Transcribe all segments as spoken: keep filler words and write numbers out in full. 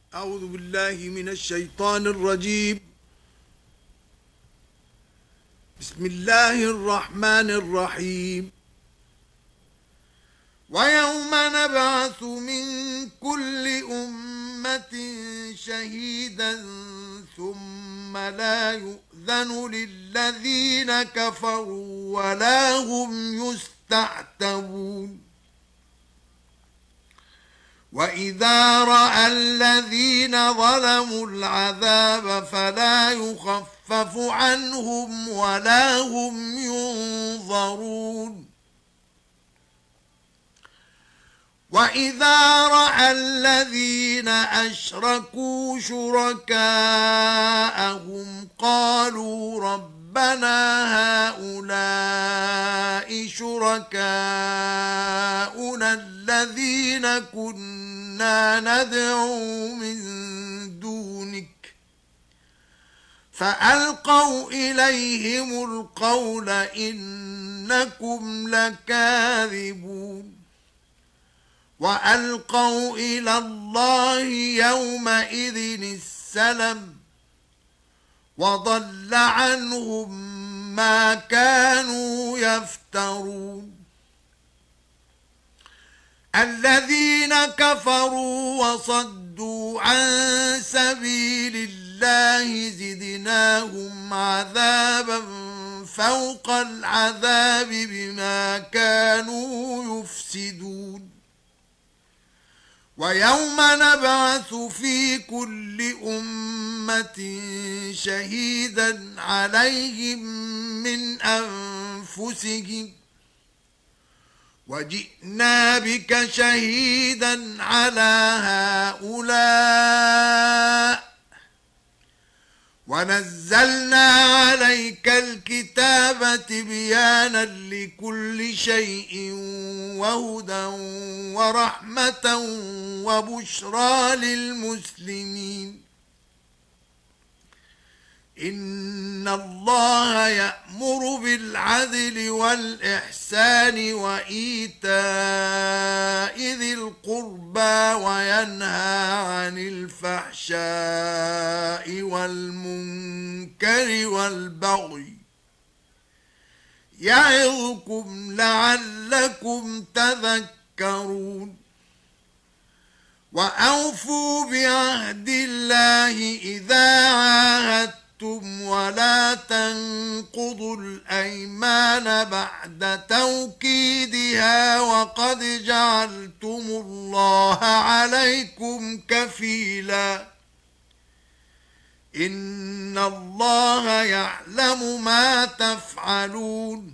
أعوذ بالله من الشيطان الرجيم. بسم الله الرحمن الرحيم. ويوم نبعث من كل أمة شهيدا ثم لا يؤذن للذين كفروا ولا هم يستعتبون. وَإِذَا رَأَى الَّذِينَ ظَلَمُوا الْعَذَابَ فَلَا يُخَفَّفُ عَنْهُمْ وَلَا هُمْ يُنظَرُونَ. وَإِذَا رَأَى الَّذِينَ أَشْرَكُوا شُرَكَاءَهُمْ قَالُوا رَبَّنَا هَؤُلَاءِ شُرَكَاؤُنَا الَّذِينَ كُنَّا نَدْعُو مِن دُونِكَ فَأَلْقَوْا إِلَيْهِمُ الْقَوْلَ إِنَّكُمْ لَكَاذِبُونَ. وَأَلْقَوْا إِلَى اللَّهِ يَوْمَئِذٍ السَّلَمَ وَضَلَّ عَنْهُمْ مَا كَانُوا يَفْتَرُونَ. الَّذِينَ كَفَرُوا وَصَدُّوا عَن سَبِيلِ اللَّهِ زِدْنَاهُمْ عَذَابًا فَوْقَ الْعَذَابِ بِمَا كَانُوا يُفْسِدُونَ. وَيَوْمَ نَبْعَثُ فِي كُلِّ أُمَّةٍ شَهِيدًا عَلَيْهِمْ مِنْ أَنْفُسِهِمْ وَجِئْنَا بِكَ شَهِيدًا عَلَى هَؤُلَاءِ وَنَزَّلْنَا عَلَيْكَ الْكِتَابَ تِبْيَانًا لِكُلِّ شَيْءٍ وَهُدًى وَرَحْمَةً وَبُشْرَى لِلْمُسْلِمِينَ. إِنَّ اللَّهَ يَأْمُرُ بِالْعَدْلِ وَالْإِحْسَانِ وَإِيتَاءِ ذِي الْقُرْبَى وَيَنْهَى عَنِ الْفَحْشَاءِ وَالْمُنكَرِ وَالْبَغْيِ يَعِظُكُمْ لَعَلَّكُمْ تَذَكَّرُونَ. وَأَوْفُوا بِعَهْدِ اللَّهِ إِذَا عَاهَدتُّمْ وَلَا تَنقُضُوا الْأَيْمَانَ بَعْدَ تَوْكِيدِهَا وَقَدْ جَعَلْتُمُ اللَّهَ عَلَيْكُمْ كَفِيلًا. إِنَّ اللَّهَ يَعْلَمُ مَا تَفْعَلُونَ.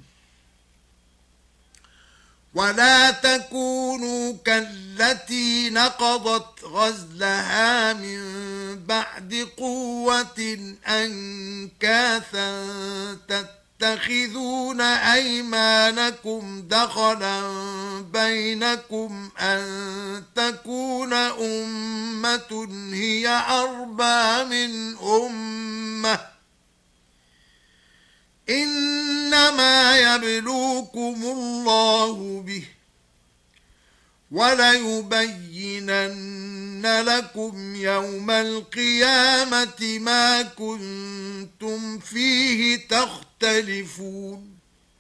وَلَا تَكُونُوا كَالَّتِي نَقَضَتْ غَزْلَهَا مِنْ بَعْدِ قُوَّةٍ أَنْكَاثًا تَتَّخِذُونَ أَيْمَانَكُمْ دَخَلًا بَيْنَكُمْ أَنْ تَكُونَ أُمَّةٌ هِيَ أَرْبَى مِنْ أُمَّةٍ إِنَّمَا يَبْلُوكُمُ اللَّهُ بِهِ وَلَيُبَيِّنَنَّ لَكُمْ يَوْمَ الْقِيَامَةِ مَا كُنتُمْ فِيهِ تَخْتَلِفُونَ.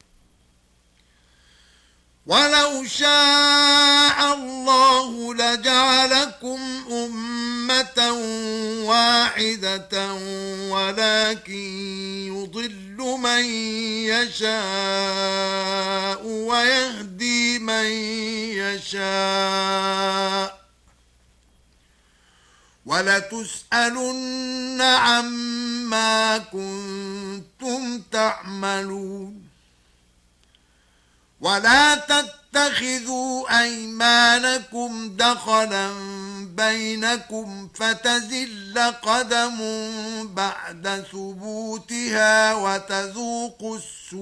وَلَوْ شَاءَ اللَّهُ لَجَعَلَكُمْ أُمَّةً وَاحِدَةً وَلَكِنْ يُضِلُّ مَنْ يَشَاءُ وَيَهْدِي مَنْ يَشَاءُ وَلَتُسْأَلُنَّ عَمَّا كُنْتُمْ تَعْمَلُونَ. وَلَا تَتَّخِذُوا أَيْمَانَكُمْ دَخَلًا بَيْنَكُمْ فَتَزِلَّ قَدَمٌ بَعْدَ ثُبُوتِهَا وَتَذُوقُوا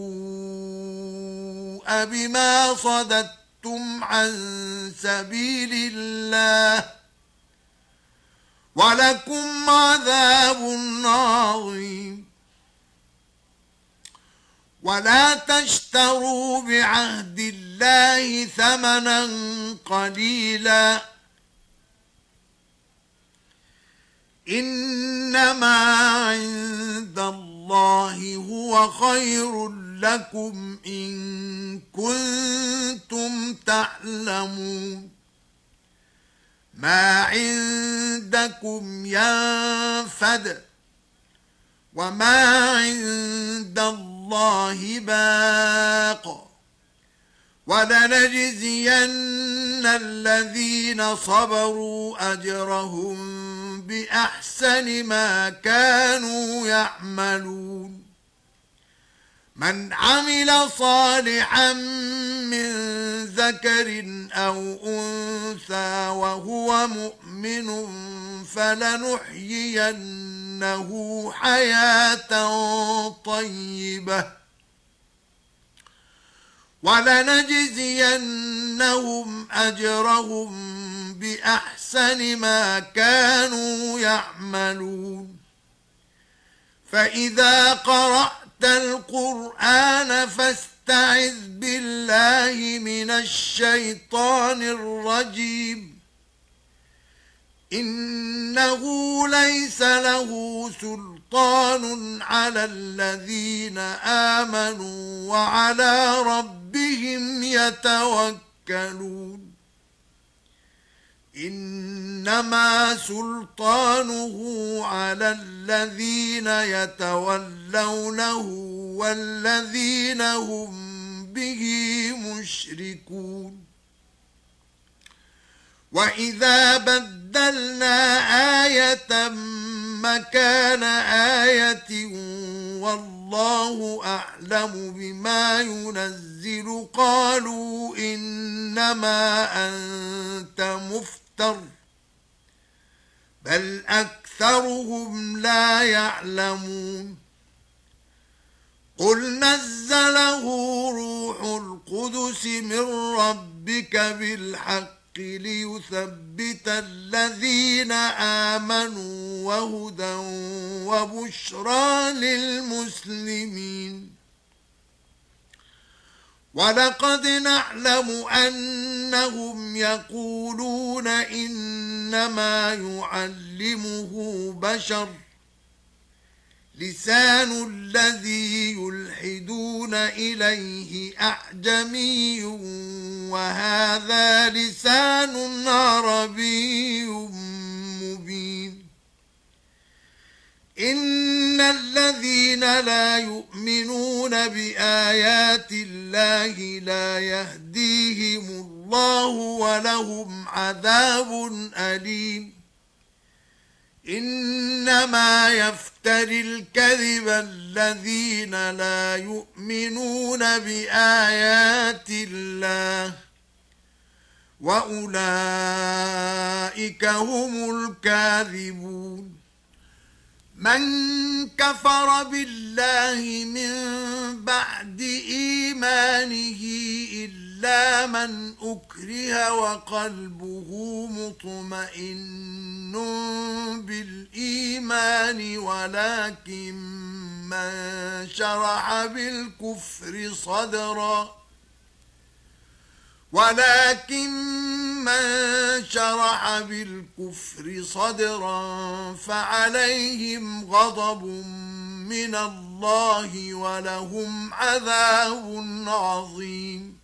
السُّوءَ بِمَا صَدَدتُّمْ عَنْ سَبِيلِ اللَّهِ وَلَكُمْ عَذَابٌ عَظِيمٌ. وَلَا تَشْتَرُوا بِعَهْدِ اللَّهِ ثَمَنًا قَلِيلًا إنما عند الله هو خير لكم إن كنتم تعلمون ما عندكم ينفد وما عند الله باق ولنجزين الذين صبروا أجرهم بأحسن ما كانوا يعملون من عمل صالحا من ذكر أو أنثى وهو مؤمن فلنحيينه حياة طيبة ولنجزينهم أجرهم بأحسن ما كانوا يعملون فإذا قرأت القرآن فاستعذ بالله من الشيطان الرجيم إنه ليس له سلطان على الذين آمنوا وعلى ربهم يتوكلون إنما سلطانه على الذين يتولونه والذين هم به مشركون وإذا بدلنا آية مكان آية والله أعلم بما ينزل قالوا إنما أنت مفتر بل أكثرهم لا يعلمون قل نزله روح القدس من ربك بالحق ليثبت الذين آمنوا وهدى وبشرى للمسلمين ولقد نعلم أنهم يقولون إنما يعلمه بشر لسان الذي يلحدون إليه أعجمي وهذا لسان عربي مبين إن الذين لا يؤمنون بآيات الله لا يهديهم الله ولهم عذاب أليم إنما يفتري الكذب الذين لا يؤمنون بآيات الله وأولئك هم الكاذبون من كفر بالله من بعد إيمانه إلا من أكره وقلبه مطمئن بالإيمان ولكن من شرح بالكفر صدرا ولكن من شرح بالكفر صدرا فعليهم غضب من الله ولهم عذاب عظيم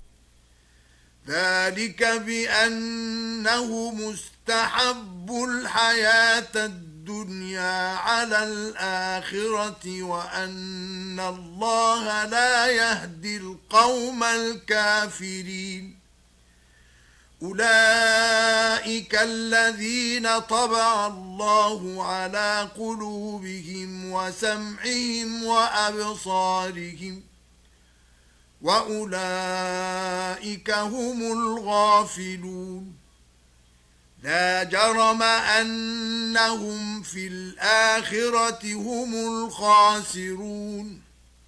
ذلك بأنه مستحب الحياة الدنيا على الآخرة وأن الله لا يهدي القوم الكافرين أولئك الذين طبع الله على قلوبهم وسمعهم وأبصارهم وأولئك هم الغافلون لا جرم أنهم في الآخرة هم الخاسرون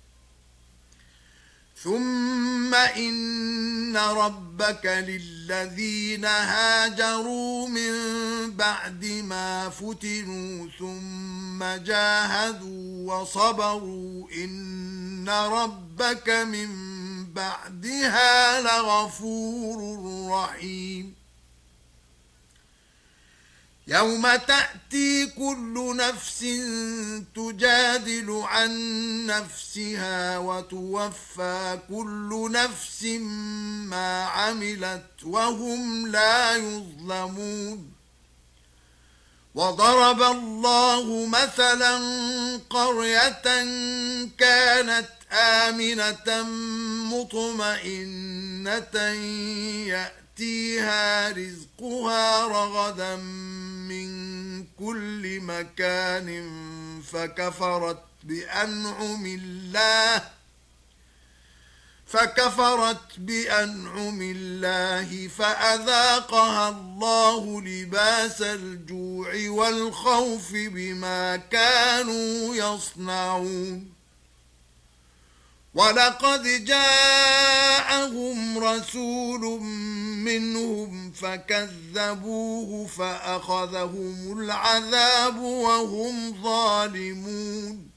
ثم إن ربك للذين هاجروا من بعد ما فتنوا ثم جاهدوا وصبروا إن ربك من بعدها لغفور رحيم يوم تأتي كل نفس تجادل عن نفسها وتوفى كل نفس ما عملت وهم لا يظلمون. وضرب الله مثلا قرية كانت آمنة مطمئنة يأتيها رزقها رغدا من كل مكان فكفرت بأنعم الله فكفرت بأنعم الله فأذاقها الله لباس الجوع والخوف بما كانوا يصنعون. ولقد جاءهم رسول منهم فكذبوه فأخذهم العذاب وهم ظالمون.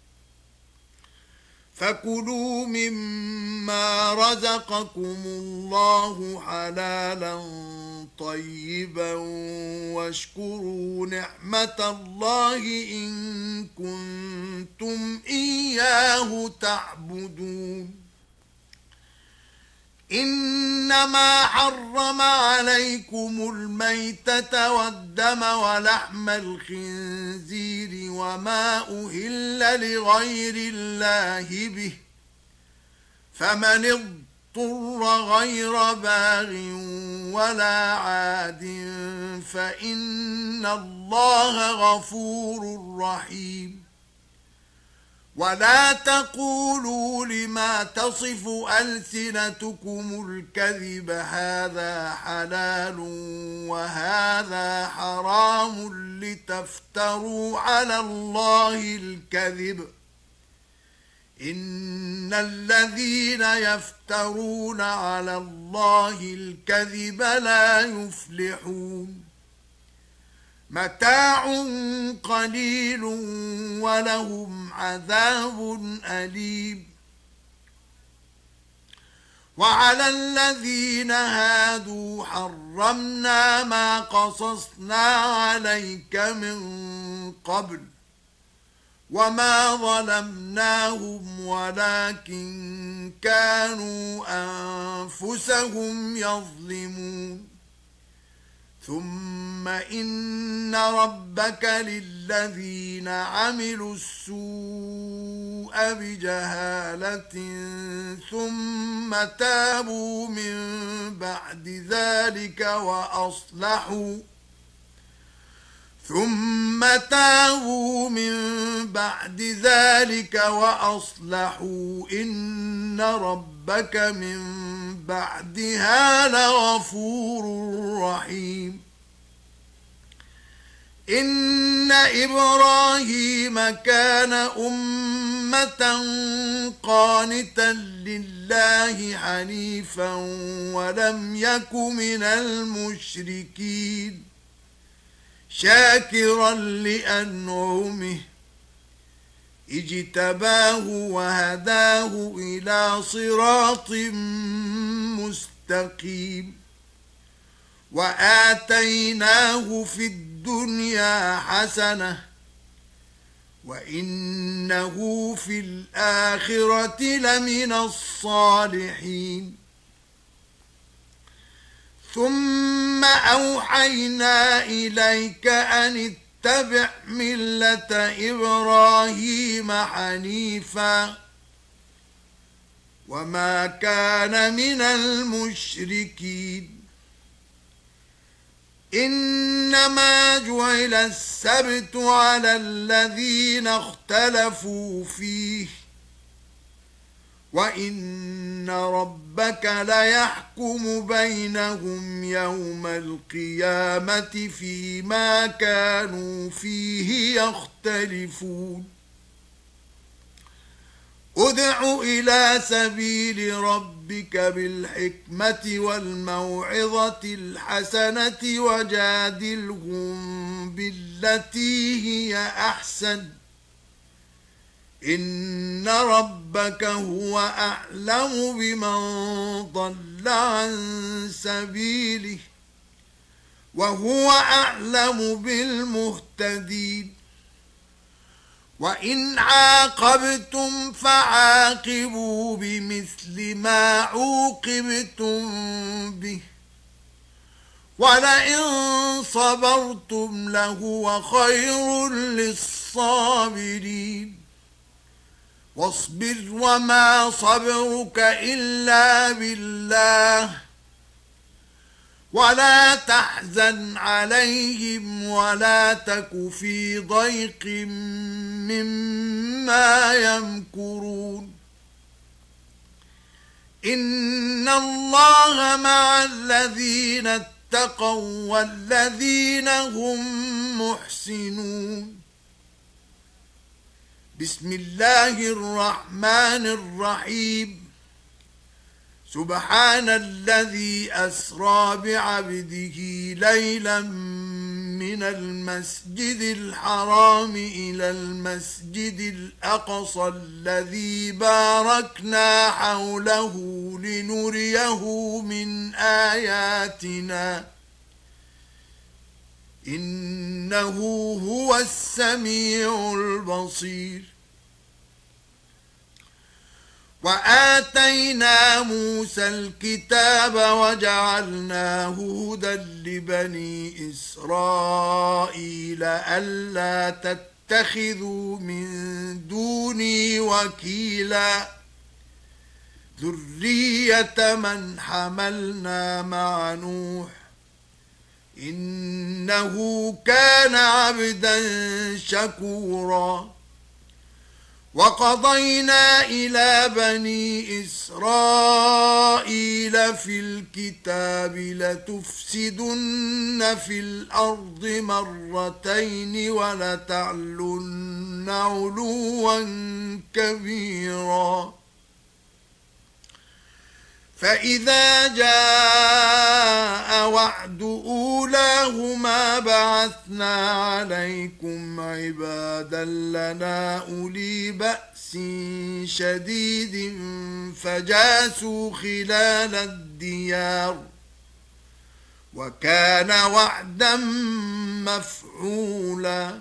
فكلوا مما رزقكم الله حلالا طيبا واشكروا نعمة الله إن كنتم إياه تعبدون. إنما حرم عليكم الميتة والدم ولحم الخنزير وما أهل لغير الله به فمن اضطر غير باغ ولا عاد فإن الله غفور رحيم. ولا تقولوا لما تصف ألسنتكم الكذب هذا حلال وهذا حرام لتفتروا على الله الكذب إن الذين يفترون على الله الكذب لا يفلحون. متاع قليل ولهم عذاب أليم. وعلى الذين هادوا حرمنا ما قصصنا عليك من قبل وما ظلمناهم ولكن كانوا أنفسهم يظلمون. ثم إن ربك للذين عملوا السوء بجهالة ثم تابوا من بعد ذلك وأصلحوا ثم تابوا من بعد ذلك وأصلحوا إن ربك من بعدها لغفور رحيم. إن إبراهيم كان أمة قانتا لله حنيفا ولم يك من المشركين شاكرا لأنعمه اجتباه وهداه إلى صراط مستقيم. وآتيناه في الدنيا حسنة وإنه في الآخرة لمن الصالحين. ثم أوحينا إليك أن اتبع ملة إبراهيم حنيفا وما كان من المشركين. إنما جعل السبت على الذين اختلفوا فيه وإن ربك ليحكم بينهم يوم القيامة فيما كانوا فيه يختلفون. ادع إلى سبيل ربك بالحكمة والموعظة الحسنة وجادلهم بالتي هي أحسن إن ربك هو أعلم بمن ضل عن سبيله وهو أعلم بالمهتدين وإن عاقبتم فعاقبوا بمثل ما عوقبتم به ولئن صبرتم لهو خير للصابرين واصبر وما صبرك إلا بالله ولا تحزن عليهم ولا تك في ضيق مما يمكرون إن الله مع الذين اتقوا والذين هم محسنون بسم الله الرحمن الرحيم سبحان الذي أسرى بعبده ليلا من المسجد الحرام إلى المسجد الأقصى الذي باركنا حوله لنريه من آياتنا إنه هو السميع البصير وآتينا موسى الكتاب وجعلناه هدى لبني إسرائيل ألا تتخذوا من دوني وكيلا ذرية من حملنا مع نوح إنه كان عبدا شكورا وقضينا إلى بني إسرائيل في الكتاب لتفسدن في الأرض مرتين ولتعلن علوا كبيرا فإذا جاء وعد أولاهما بعثنا عليكم عبادا لنا أولي بأس شديد فجاسوا خلال الديار وكان وعدا مفعولا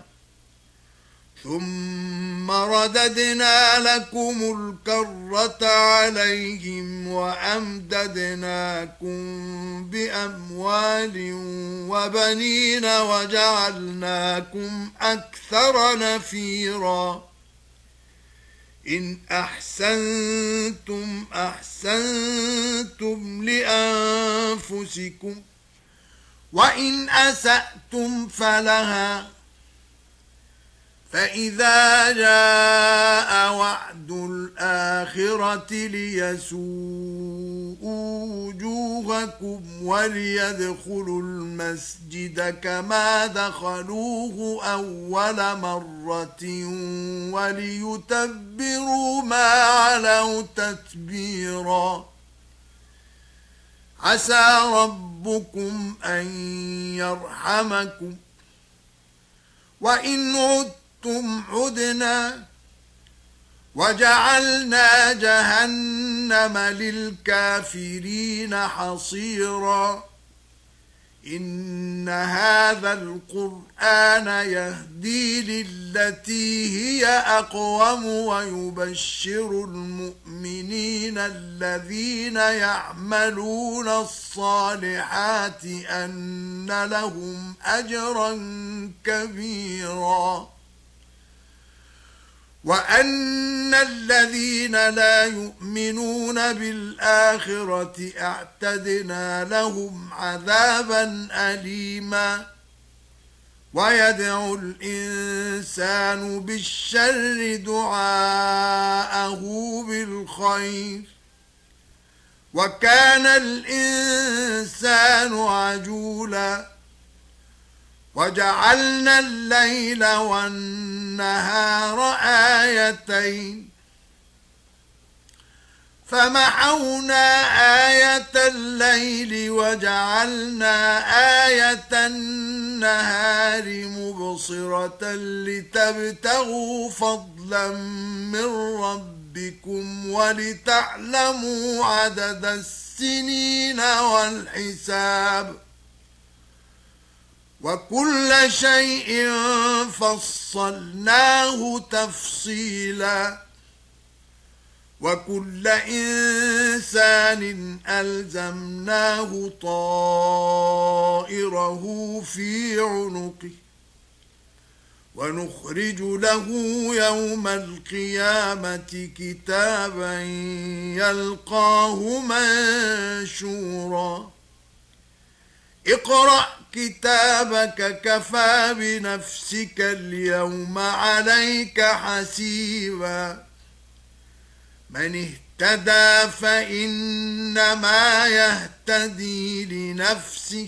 ثم رددنا لكم الكرة عليهم وأمددناكم بأموال وبنين وجعلناكم أكثر نفيرا إن أحسنتم أحسنتم لأنفسكم وإن أسأتم فلها فإذا جاء وعد الآخرة ليسوءوا وجوهكم وليدخلوا المسجد كما دخلوه أول مرة وليتبروا ما علوا تتبيرا عسى ربكم أن يرحمكم وإن عدتم عدنا وجعلنا جهنم للكافرين حصيرا إن هذا القرآن يهدي للتي هي أقوم ويبشر المؤمنين الذين يعملون الصالحات أن لهم أجرا كبيرا وأن الذين لا يؤمنون بالآخرة اعتدنا لهم عذابا أليما ويدعو الإنسان بالشر دعاءه بالخير وكان الإنسان عجولا وجعلنا الليل والنهار آيتين فمحونا آية الليل وجعلنا آية النهار مبصرة لتبتغوا فضلا من ربكم ولتعلموا عدد السنين والحساب وكل شيء فصلناه تفصيلا وكل إنسان ألزمناه طائره في عنقه ونخرج له يوم القيامة كتابا يلقاه منشورا اقرأ كتابك كفى بنفسك اليوم عليك حسيبا من اهتدى فإنما يهتدي لنفسه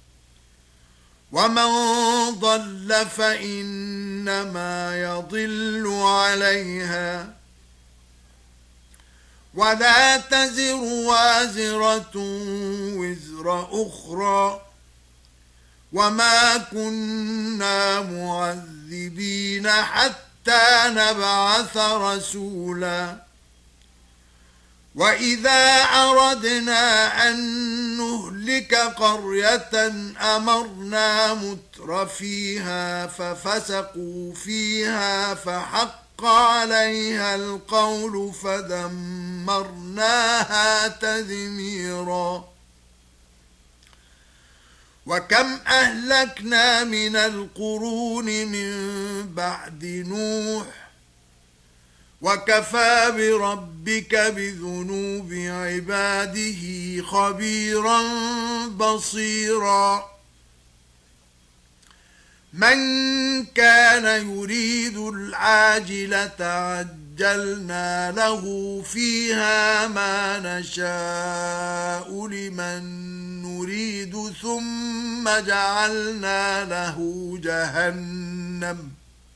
ومن ضل فإنما يضل عليها ولا تزر وازرة وزر أخرى وما كنا معذبين حتى نبعث رسولا وإذا أردنا أن نهلك قرية أمرنا متر فيها ففسقوا فيها فحق عليها القول فدمرناها تدميرا وكم أهلكنا من القرون من بعد نوح وكفى بربك بذنوب عباده خبيرا بصيرا من كان يريد العاجلة عجلنا له فيها ما نشاء لمن نريد ثم جعلنا له جهنم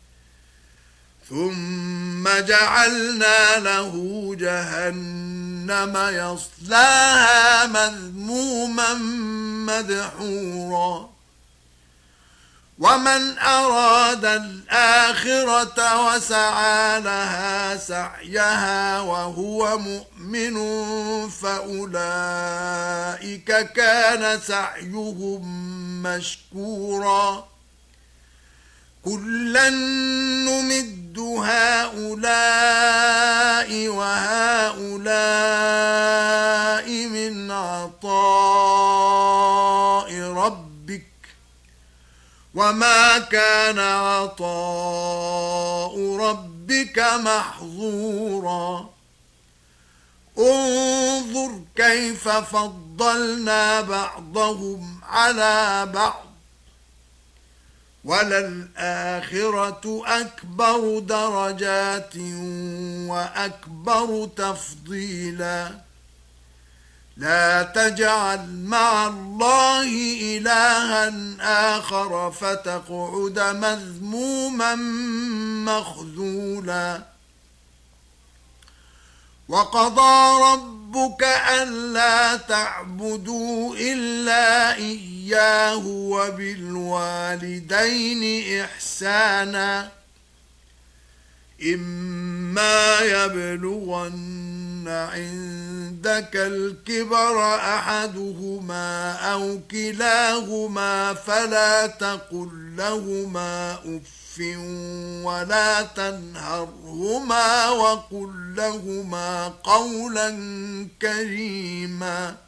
ثم جعلنا له جهنم يصلاها مذموما مدحورا ومن أراد الآخرة وسعى لها سعيها وهو مؤمن فأولئك كان سعيهم مشكورا كلا نمد هؤلاء وهؤلاء من عطاء ربك وما كان عطاء ربك محظورا انظر كيف فضلنا بعضهم على بعض وللآخرة أكبر درجات وأكبر تفضيلا لا تجعل مع الله إلها آخر فتقعد مذموما مخذولا وقضى ربك ألا تعبدوا إلا إياه وبالوالدين إحسانا إما يبلغن عندك الكبر أحدهما أو كلاهما فلا تقل لهما أف ولا تنهرهما وقل لهما قولا كريما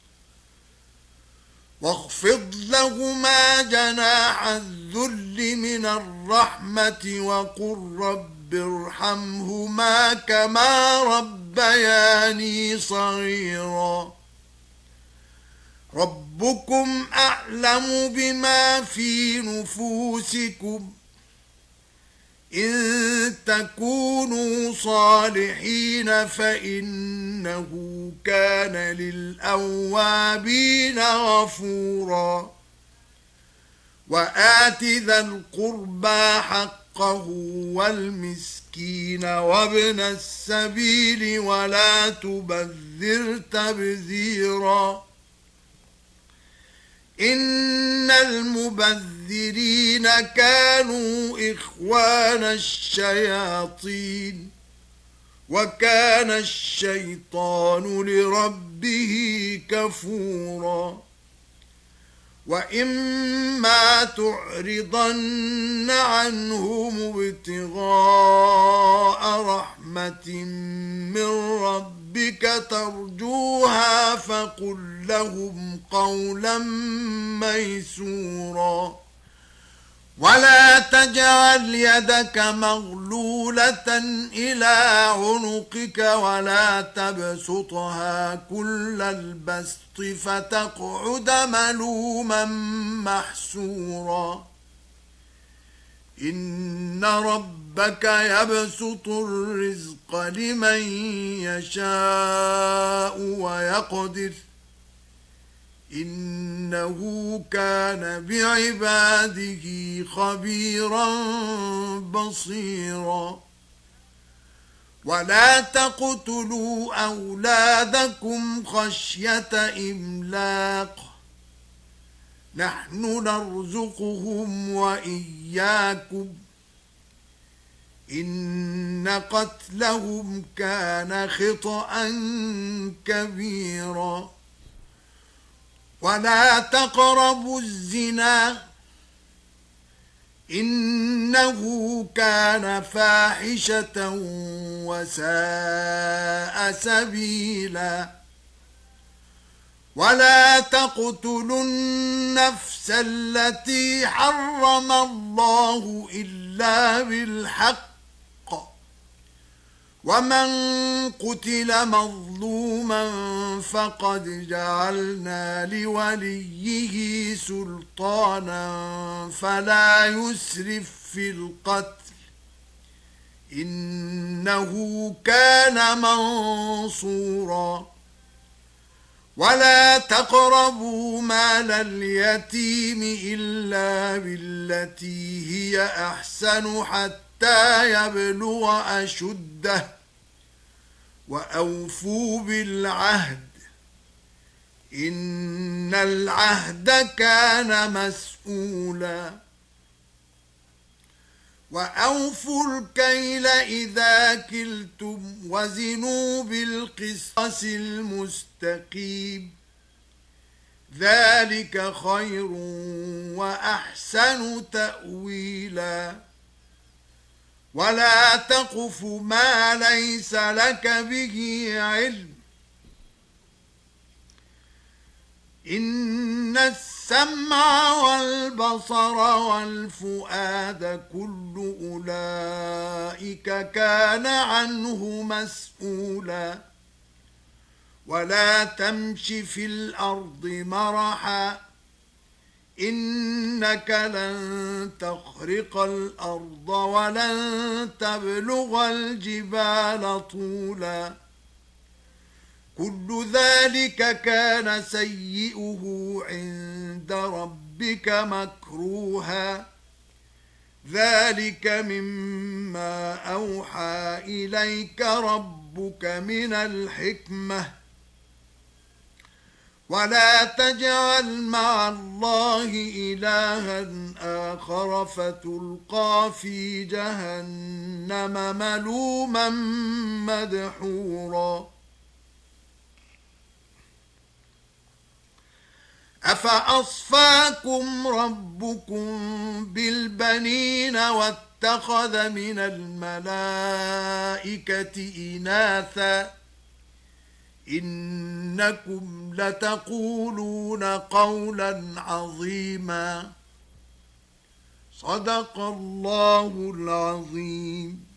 واخفض لهما جناح الذل من الرحمة وقل رب ارحمهما كما ربياني صغيرا ربكم أعلم بما في نفوسكم إن تكونوا صالحين فإنه كان للأوابين غفورا وآت ذا القربى حقه والمسكين وابن السبيل ولا تبذر تبذيرا إن المبذرين كانوا إخوان الشياطين وكان الشيطان لربه كفورا وإما تعرضن عنهم ابتغاء رحمة من ربك ترجوها فقل لهم قولا ميسورا ولا تجعل يدك مغلولة إلى عنقك ولا تبسطها كل البسط فتقعد ملوما محسورا إن ربك يبسط الرزق لمن يشاء ويقدر إنه كان بعباده خبيرا بصيرا ولا تقتلوا أولادكم خشية إملاق نحن نرزقهم وإياكم إن قتلهم كان خطأ كبيرا ولا تقربوا الزنا إنه كان فاحشة وساء سبيلا ولا تقتلوا النفس التي حرم الله إلا بالحق ومن قتل مظلوما فقد جعلنا لوليه سلطانا فلا يسرف في القتل إنه كان منصورا ولا تقربوا مال اليتيم إلا بالتي هي أحسن حتى يبلغ أشده وأوفوا بالعهد إن العهد كان مسؤولا وأوفوا الكيل إذا كلتم وزنوا بالقسطاس المستقيم ذلك خير وأحسن تأويلا ولا تقف ما ليس لك به علم إن السمع والبصر والفؤاد كل أولئك كان عنه مسؤولا ولا تمش في الأرض مرحا إنك لن تخرق الأرض ولن تبلغ الجبال طولا كل ذلك كان سيئه عند ربك مكروها ذلك مما أوحى إليك ربك من الحكمة ولا تجعل مع الله إلها آخر فتلقى في جهنم ملوما مدحورا أفأصفاكم ربكم بالبنين واتخذ من الملائكة إناثا إنكم لتقولون قولا عظيما صدق الله العظيم.